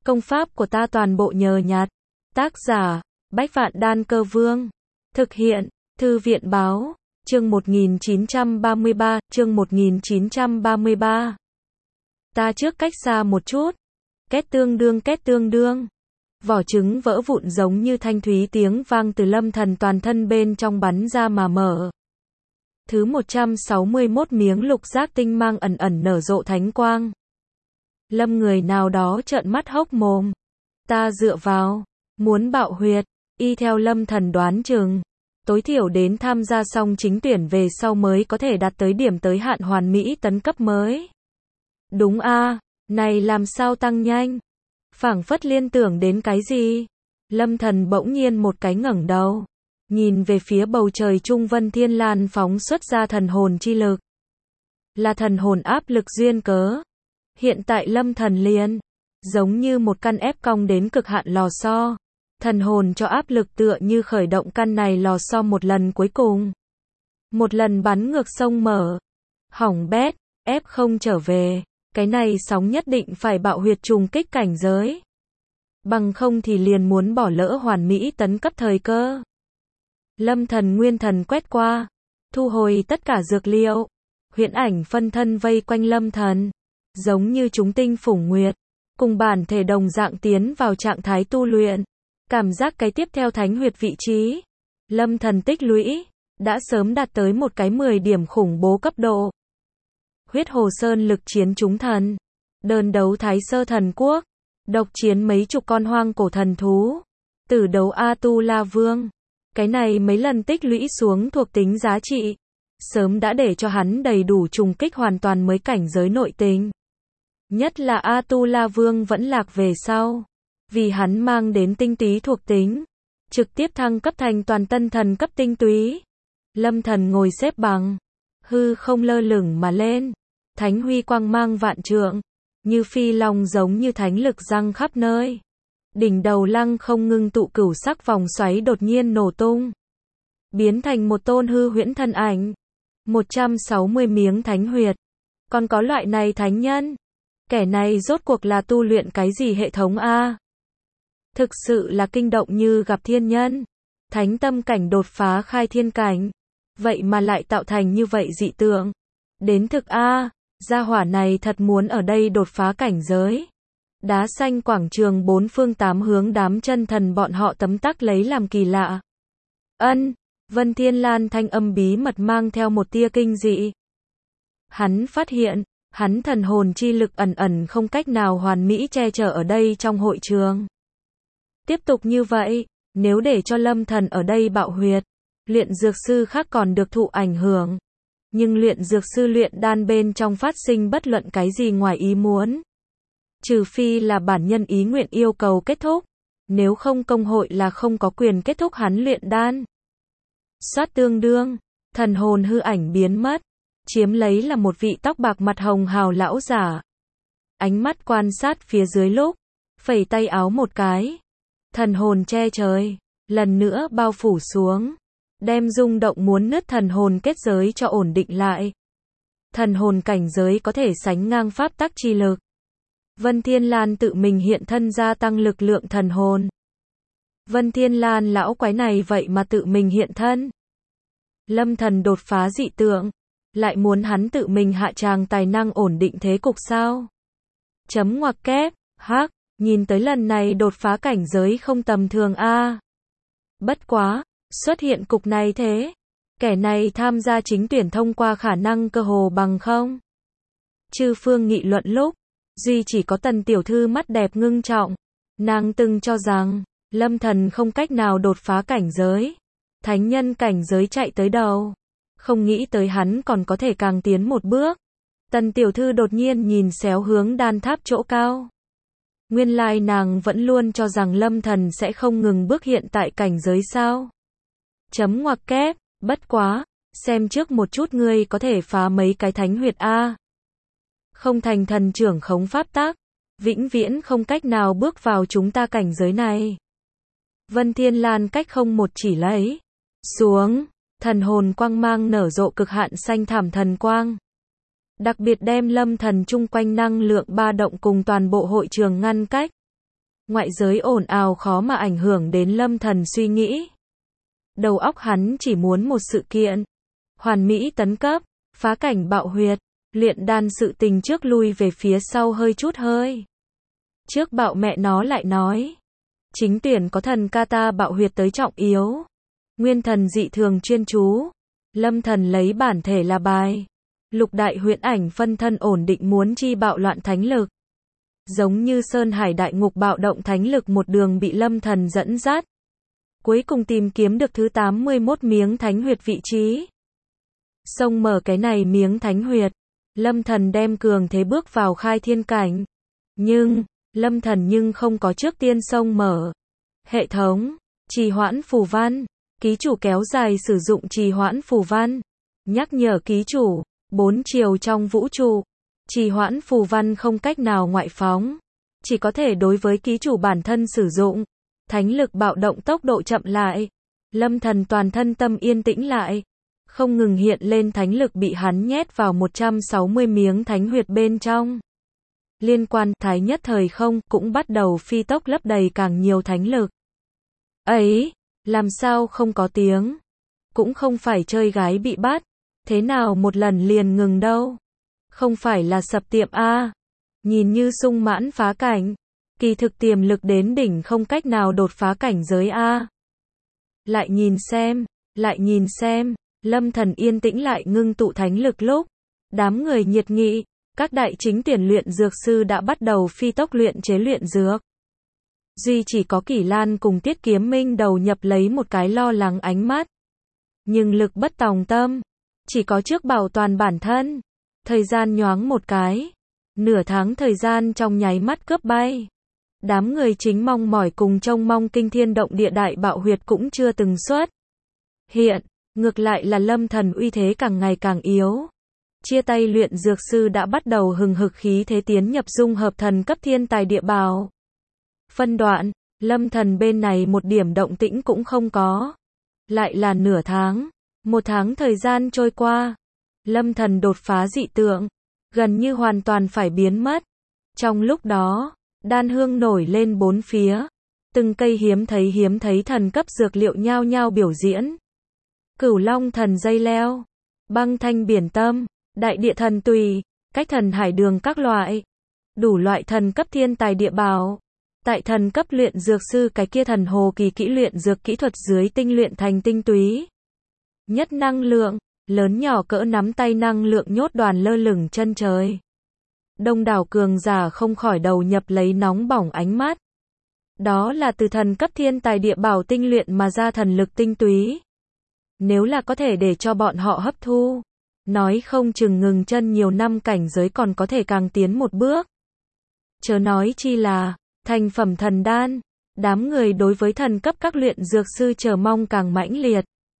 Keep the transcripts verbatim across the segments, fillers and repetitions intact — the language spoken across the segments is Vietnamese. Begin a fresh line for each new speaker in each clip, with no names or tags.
Công pháp của ta toàn bộ nhờ nhặt. Tác giả, Bách Vạn Đan Cơ Vương. Thực hiện, Thư viện Báo. Chương một nghìn chín trăm ba mươi ba, chương một nghìn chín trăm ba mươi ba. Ta trước cách xa một chút. Két tương đương két tương đương. Vỏ trứng vỡ vụn giống như thanh thúy tiếng vang từ Lâm Thần toàn thân bên trong bắn ra mà mở. Thứ một trăm sáu mươi mốt miếng lục giác tinh mang ẩn ẩn nở rộ thánh quang. Lâm người nào đó trợn mắt hốc mồm. Ta dựa vào, muốn bạo huyệt, y theo Lâm Thần đoán chừng, tối thiểu đến tham gia xong chính tuyển về sau mới có thể đạt tới điểm tới hạn hoàn mỹ tấn cấp mới. Đúng a, này làm sao tăng nhanh? Phảng phất liên tưởng đến cái gì? Lâm Thần bỗng nhiên một cái ngẩng đầu, nhìn về phía bầu trời trung Vân Thiên Lan phóng xuất ra thần hồn chi lực. Là thần hồn áp lực duyên cớ. Hiện tại Lâm Thần liền giống như một căn ép cong đến cực hạn lò xo. Thần hồn cho áp lực tựa như khởi động căn này lò xo một lần cuối cùng. Một lần bắn ngược sông mở. Hỏng bét, ép không trở về. Cái này sóng nhất định phải bạo huyệt trùng kích cảnh giới. Bằng không thì liền muốn bỏ lỡ hoàn mỹ tấn cấp thời cơ. Lâm Thần nguyên thần quét qua. Thu hồi tất cả dược liệu. Huyễn ảnh phân thân vây quanh Lâm Thần. Giống như chúng tinh phủng nguyệt. Cùng bản thể đồng dạng tiến vào trạng thái tu luyện. Cảm giác cái tiếp theo thánh huyệt vị trí. Lâm Thần tích lũy. Đã sớm đạt tới một cái mười điểm khủng bố cấp độ. Huyết Hồ Sơn lực chiến chúng thần. Đơn đấu Thái Sơ Thần Quốc. Độc chiến mấy chục con hoang cổ thần thú. Tử đấu A-tu-la Vương. Cái này mấy lần tích lũy xuống thuộc tính giá trị. Sớm đã để cho hắn đầy đủ trùng kích hoàn toàn mới cảnh giới nội tình. Nhất là A-tu-la Vương vẫn lạc về sau. Vì hắn mang đến tinh túy thuộc tính. Trực tiếp thăng cấp thành toàn tân thần cấp tinh túy. Lâm Thần ngồi xếp bằng. Hư không lơ lửng mà lên. Thánh huy quang mang vạn trượng. Như phi long giống như thánh lực răng khắp nơi. Đỉnh đầu lăng không ngưng tụ cửu sắc vòng xoáy đột nhiên nổ tung. Biến thành một tôn hư huyễn thân ảnh. một trăm sáu mươi miếng thánh huyệt. Còn có loại này thánh nhân. Kẻ này rốt cuộc là tu luyện cái gì hệ thống a? Thực sự là kinh động như gặp thiên nhân. Thánh tâm cảnh đột phá khai thiên cảnh. Vậy mà lại tạo thành như vậy dị tượng. Đến thực a, gia hỏa này thật muốn ở đây đột phá cảnh giới. Đá xanh quảng trường bốn phương tám hướng đám chân thần bọn họ tấm tắc lấy làm kỳ lạ. Ân, Vân Thiên Lan thanh âm bí mật mang theo một tia kinh dị. Hắn phát hiện, hắn thần hồn chi lực ẩn ẩn không cách nào hoàn mỹ che chở ở đây trong hội trường. Tiếp tục như vậy, nếu để cho Lâm Thần ở đây bạo huyệt, luyện dược sư khác còn được thụ ảnh hưởng. Nhưng luyện dược sư luyện đan bên trong phát sinh bất luận cái gì ngoài ý muốn. Trừ phi là bản nhân ý nguyện yêu cầu kết thúc. Nếu không công hội là không có quyền kết thúc hắn luyện đan. Xoát tương đương, thần hồn hư ảnh biến mất. Chiếm lấy là một vị tóc bạc mặt hồng hào lão giả. Ánh mắt quan sát phía dưới lúc. Phẩy tay áo một cái. Thần hồn che trời. Lần nữa bao phủ xuống. Đem rung động muốn nứt thần hồn kết giới cho ổn định lại. Thần hồn cảnh giới có thể sánh ngang pháp tắc chi lực. Vân Thiên Lan tự mình hiện thân gia tăng lực lượng thần hồn. Vân Thiên Lan lão quái này vậy mà tự mình hiện thân. Lâm Thần đột phá dị tượng. Lại muốn hắn tự mình hạ tràng tài năng ổn định thế cục sao? Chấm ngoặc kép, hắc, nhìn tới lần này đột phá cảnh giới không tầm thường a. Bất quá, xuất hiện cục này thế. Kẻ này tham gia chính tuyển thông qua khả năng cơ hồ bằng không. Chư phương nghị luận lúc, duy chỉ có Tần tiểu thư mắt đẹp ngưng trọng. Nàng từng cho rằng, Lâm Thần không cách nào đột phá cảnh giới. Thánh nhân cảnh giới chạy tới đầu. Không nghĩ tới hắn còn có thể càng tiến một bước. Tần tiểu thư đột nhiên nhìn xéo hướng đan tháp chỗ cao. Nguyên lai nàng vẫn luôn cho rằng Lâm Thần sẽ không ngừng bước hiện tại cảnh giới sao. Chấm ngoặc kép, bất quá, xem trước một chút ngươi có thể phá mấy cái thánh huyệt a. Không thành thần trưởng khống pháp tắc, vĩnh viễn không cách nào bước vào chúng ta cảnh giới này. Vân Thiên Lan cách không một chỉ lấy xuống, thần hồn quang mang nở rộ cực hạn xanh thảm thần quang. Đặc biệt đem Lâm Thần chung quanh năng lượng ba động cùng toàn bộ hội trường ngăn cách. Ngoại giới ồn ào khó mà ảnh hưởng đến Lâm Thần suy nghĩ. Đầu óc hắn chỉ muốn một sự kiện. Hoàn mỹ tấn cấp, phá cảnh bạo huyệt, luyện đan sự tình trước lui về phía sau hơi chút hơi. Trước bạo mẹ nó lại nói. Chính tuyển có thần kata bạo huyệt tới trọng yếu. Nguyên thần dị thường chuyên chú. Lâm Thần lấy bản thể là bài. Lục đại huyễn ảnh phân thân ổn định muốn chi bạo loạn thánh lực. Giống như Sơn Hải đại ngục bạo động thánh lực một đường bị Lâm Thần dẫn dắt. Cuối cùng tìm kiếm được thứ tám mươi mốt miếng thánh huyệt vị trí. Xông mở cái này miếng thánh huyệt. Lâm Thần đem cường thế bước vào khai thiên cảnh. Nhưng, Lâm Thần nhưng không có trước tiên xông mở. Hệ thống, trì hoãn phù văn. Ký chủ kéo dài sử dụng trì hoãn phù văn. Nhắc nhở ký chủ, bốn chiều trong vũ trụ. Trì hoãn phù văn không cách nào ngoại phóng. Chỉ có thể đối với ký chủ bản thân sử dụng. Thánh lực bạo động tốc độ chậm lại. Lâm Thần toàn thân tâm yên tĩnh lại. Không ngừng hiện lên thánh lực bị hắn nhét vào một trăm sáu mươi miếng thánh huyệt bên trong. Liên quan thái nhất thời không cũng bắt đầu phi tốc lấp đầy càng nhiều thánh lực. Ấy, làm sao không có tiếng? Cũng không phải chơi gái bị bắt. Thế nào một lần liền ngừng đâu? Không phải là sập tiệm a? Nhìn như sung mãn phá cảnh. Kỳ thực tiềm lực đến đỉnh không cách nào đột phá cảnh giới a. Lại nhìn xem, lại nhìn xem, Lâm Thần yên tĩnh lại ngưng tụ thánh lực lúc. Đám người nhiệt nghị, các đại chính tuyển luyện dược sư đã bắt đầu phi tốc luyện chế luyện dược. Duy chỉ có Kỷ Lan cùng Tiết Kiếm Minh đầu nhập lấy một cái lo lắng ánh mắt. Nhưng lực bất tòng tâm, chỉ có trước bảo toàn bản thân. Thời gian nhoáng một cái, nửa tháng thời gian trong nháy mắt cướp bay. Đám người chính mong mỏi cùng trông mong kinh thiên động địa đại bạo huyệt cũng chưa từng xuất hiện, ngược lại là Lâm Thần uy thế càng ngày càng yếu. Chia tay luyện dược sư đã bắt đầu hừng hực khí thế tiến nhập dung hợp thần cấp thiên tài địa bào. Phân đoạn, Lâm Thần bên này một điểm động tĩnh cũng không có. Lại là nửa tháng, một tháng thời gian trôi qua. Lâm Thần đột phá dị tượng, gần như hoàn toàn phải biến mất. Trong lúc đó, đan hương nổi lên bốn phía. Từng cây hiếm thấy hiếm thấy thần cấp dược liệu nhao nhao biểu diễn. Cửu Long thần dây leo, băng thanh biển tâm, đại địa thần tùy, cách thần hải đường các loại. Đủ loại thần cấp thiên tài địa bào. Tại thần cấp luyện dược sư cái kia thần hồ kỳ kỹ luyện dược kỹ thuật dưới tinh luyện thành tinh túy. Nhất năng lượng, lớn nhỏ cỡ nắm tay năng lượng nhốt đoàn lơ lửng chân trời. Đông đảo cường giả không khỏi đầu nhập lấy nóng bỏng ánh mắt. Đó là từ thần cấp thiên tài địa bảo tinh luyện mà ra thần lực tinh túy. Nếu là có thể để cho bọn họ hấp thu, nói không chừng ngừng chân nhiều năm cảnh giới còn có thể càng tiến một bước. Chớ nói chi là thành phẩm thần đan, đám người đối với thần cấp các luyện dược sư chờ mong càng mãnh liệt.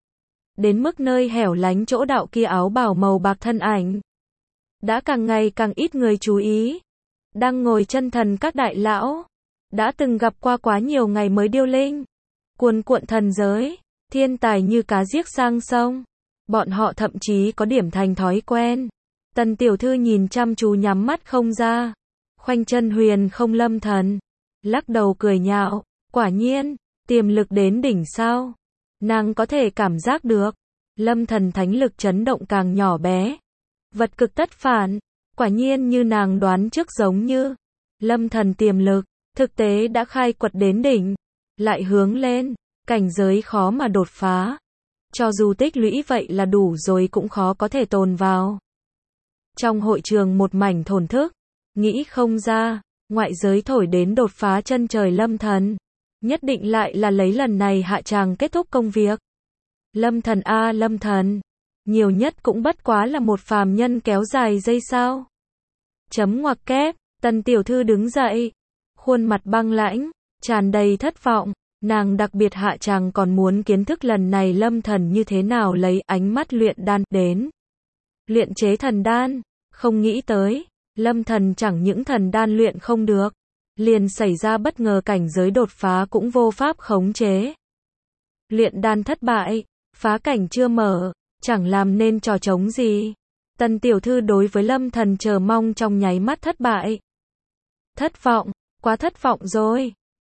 Đến mức nơi hẻo lánh chỗ đạo kia áo bào màu bạc thân ảnh. Đã càng ngày càng ít người chú ý. Đang ngồi chân thần các đại lão. Đã từng gặp qua quá nhiều ngày mới điêu linh. Cuồn cuộn thần giới. Thiên tài như cá giết sang sông. Bọn họ thậm chí có điểm thành thói quen. Tần tiểu thư nhìn chăm chú nhắm mắt không ra. Khoanh chân huyền không Lâm Thần. Lắc đầu cười nhạo. Quả nhiên, tiềm lực đến đỉnh sao. Nàng có thể cảm giác được. Lâm Thần thánh lực chấn động càng nhỏ bé. Vật cực tất phản. Quả nhiên như nàng đoán trước giống như. Lâm Thần tiềm lực. Thực tế đã khai quật đến đỉnh. Lại hướng lên. Cảnh giới khó mà đột phá. Cho dù tích lũy vậy là đủ rồi cũng khó có thể tồn vào. Trong hội trường một mảnh thổn thức. Nghĩ không ra. Ngoại giới thổi đến đột phá chân trời Lâm Thần. Nhất định lại là lấy lần này hạ tràng kết thúc công việc. Lâm Thần a à, Lâm Thần. Nhiều nhất cũng bất quá là một phàm nhân kéo dài dây sao. Chấm ngoặc kép. Tần tiểu thư đứng dậy. Khuôn mặt băng lãnh. Tràn đầy thất vọng. Nàng đặc biệt hạ tràng còn muốn kiến thức lần này Lâm Thần như thế nào lấy ánh mắt luyện đan đến. Luyện chế thần đan. Không nghĩ tới. Lâm Thần chẳng những thần đan luyện không được. Liền xảy ra bất ngờ cảnh giới đột phá cũng vô pháp khống chế. Luyện đan thất bại. Phá cảnh chưa mở. Chẳng làm nên trò trống gì. Tần tiểu thư đối với Lâm Thần chờ mong trong nháy mắt thất bại. Thất vọng. Quá thất vọng rồi.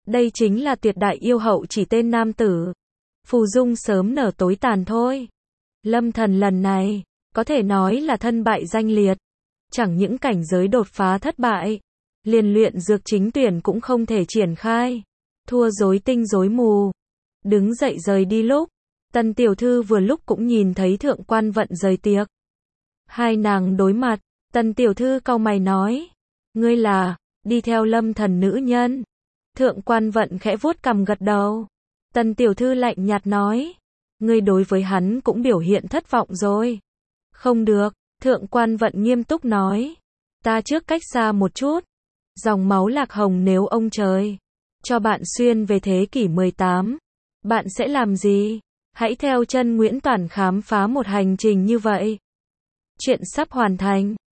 Đây chính là tuyệt đại yêu hậu chỉ tên nam tử. Phù dung sớm nở tối tàn thôi. Lâm Thần lần này, có thể nói là thân bại danh liệt. Chẳng những cảnh giới đột phá thất bại, liền luyện dược chính tuyển cũng không thể triển khai. Thua rối tinh rối mù. Đứng dậy rời đi lúc, Tần tiểu thư vừa lúc cũng nhìn thấy Thượng Quan Vận rời tiệc. Hai nàng đối mặt, Tần tiểu thư cau mày nói, ngươi là, đi theo Lâm Thần nữ nhân. Thượng Quan Vận khẽ vuốt cằm gật đầu. Tần tiểu thư lạnh nhạt nói, ngươi đối với hắn cũng biểu hiện thất vọng rồi. Không được, Thượng Quan Vận nghiêm túc nói, ta trước cách xa một chút. Dòng máu Lạc Hồng nếu ông trời cho bạn xuyên về thế kỷ mười tám, bạn sẽ làm gì? Hãy theo chân Nguyễn Toản khám phá một hành trình như vậy. Chuyện sắp hoàn thành.